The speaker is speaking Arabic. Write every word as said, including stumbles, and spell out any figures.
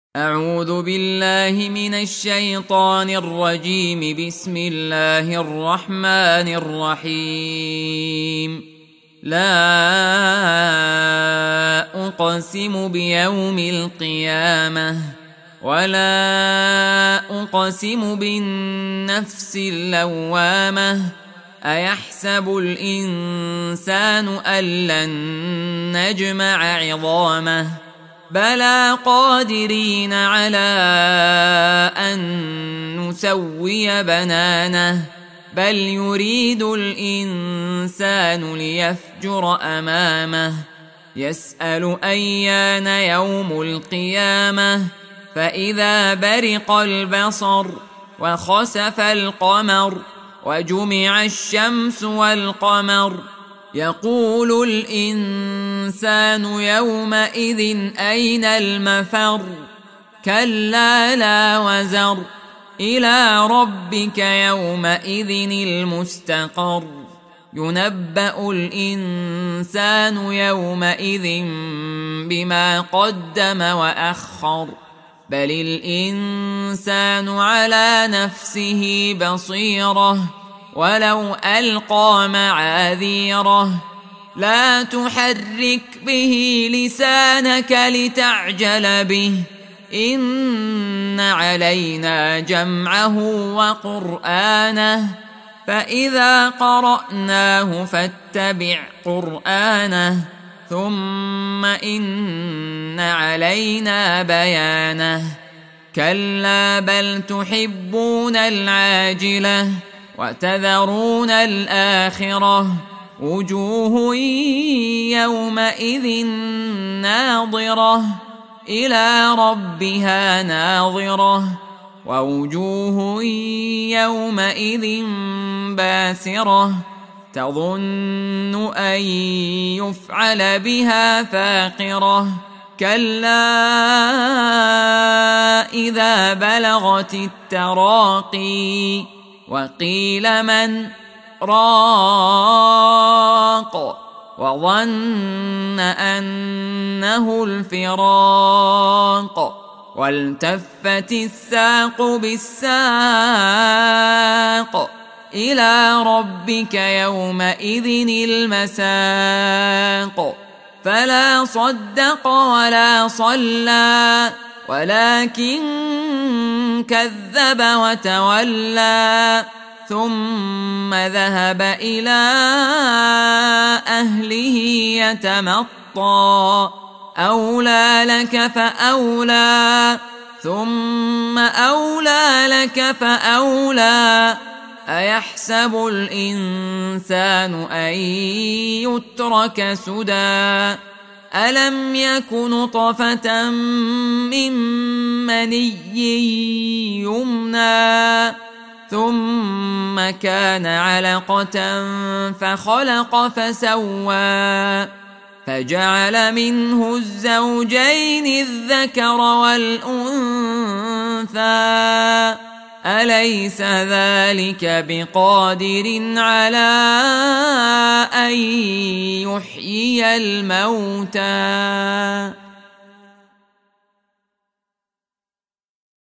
أعوذ بالله من الشيطان الرجيم. بسم الله الرحمن الرحيم. لا أقسم بيوم القيامة ولا أقسم بالنفس اللوامة. أيحسب الإنسان أن لن نجمع عظامه بلى قادرين على أن نسوي بنانه بل يريد الإنسان ليفجر أمامه يسأل أيان يوم القيامة فإذا برق البصر وخسف القمر وجمع الشمس والقمر يقول الإنسان يومئذ أين المفر كلا لا وزر إلى ربك يومئذ المستقر ينبأ الإنسان يومئذ بما قدم وأخر بل الإنسان على نفسه بصيرة ولو ألقى معاذيره لا تحرك به لسانك لتعجل به إن علينا جمعه وقرآنه فإذا قرأناه فاتبع قرآنه ثم إن علينا بيانه كلا بل تحبون العاجلة وتذرون الآخرة وجوه يومئذ ناظرة إلى ربها ناظرة ووجوه يومئذ باسرة تظن أن يفعل بها فاقرة كلا إذا بلغت التراقي وقيل من راق وظن أنه الفراق والتفت الساق بالساق إلى ربك يومئذ المساق فلا صدق ولا صلى ولكن كذب وتولى ثم ذهب إلى أهله يتمطى أولى لك فأولى ثم أولى لك فأولى أيحسب الإنسان أن يترك سدى ألم يك نطفة من مني يمنى ثم كان علقة فخلق فسوى فجعل منه الزوجين الذكر والأنثى أليس ذلك بقادر على أن يحيي الموتى